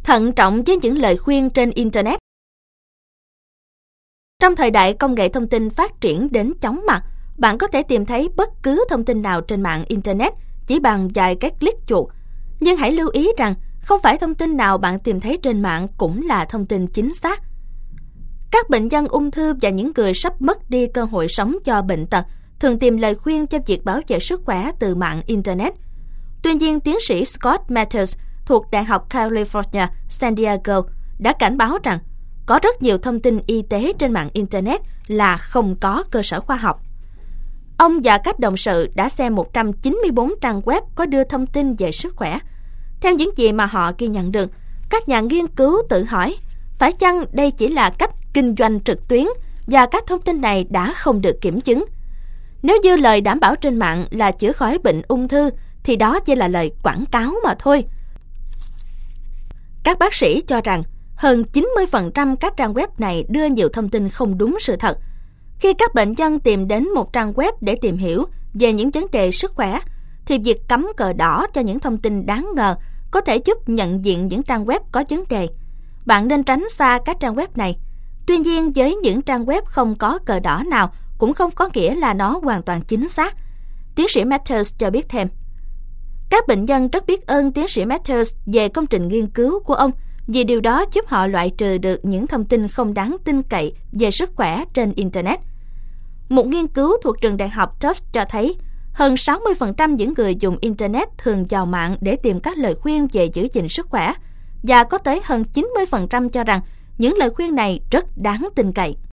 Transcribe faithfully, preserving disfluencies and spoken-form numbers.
Thận trọng với những lời khuyên trên Internet. Trong thời đại công nghệ thông tin phát triển đến chóng mặt, bạn có thể tìm thấy bất cứ thông tin nào trên mạng Internet chỉ bằng vài cái click chuột. Nhưng hãy lưu ý rằng không phải thông tin nào bạn tìm thấy trên mạng cũng là thông tin chính xác. Các bệnh nhân ung thư và những người sắp mất đi cơ hội sống do bệnh tật thường tìm lời khuyên cho việc bảo vệ sức khỏe từ mạng Internet. Tuy nhiên, tiến sĩ Scott Matters thuộc Đại học California, San Diego đã cảnh báo rằng có rất nhiều thông tin y tế trên mạng Internet là không có cơ sở khoa học. Ông và các đồng sự đã xem một trăm chín mươi bốn trang web có đưa thông tin về sức khỏe. Theo những gì mà họ ghi nhận được, các nhà nghiên cứu tự hỏi, phải chăng đây chỉ là cách kinh doanh trực tuyến và các thông tin này đã không được kiểm chứng? Nếu như lời đảm bảo trên mạng là chữa khỏi bệnh ung thư, thì đó chỉ là lời quảng cáo mà thôi. Các bác sĩ cho rằng hơn chín mươi phần trăm các trang web này đưa nhiều thông tin không đúng sự thật. Khi các bệnh nhân tìm đến một trang web để tìm hiểu về những vấn đề sức khỏe, thì việc cắm cờ đỏ cho những thông tin đáng ngờ có thể giúp nhận diện những trang web có vấn đề. Bạn nên tránh xa các trang web này. Tuy nhiên, với những trang web không có cờ đỏ nào cũng không có nghĩa là nó hoàn toàn chính xác. Tiến sĩ Matters cho biết thêm, các bệnh nhân rất biết ơn tiến sĩ Matters về công trình nghiên cứu của ông, vì điều đó giúp họ loại trừ được những thông tin không đáng tin cậy về sức khỏe trên Internet. Một nghiên cứu thuộc trường đại học Tufts cho thấy hơn sáu mươi phần trăm những người dùng Internet thường vào mạng để tìm các lời khuyên về giữ gìn sức khỏe, và có tới hơn chín mươi phần trăm cho rằng những lời khuyên này rất đáng tin cậy.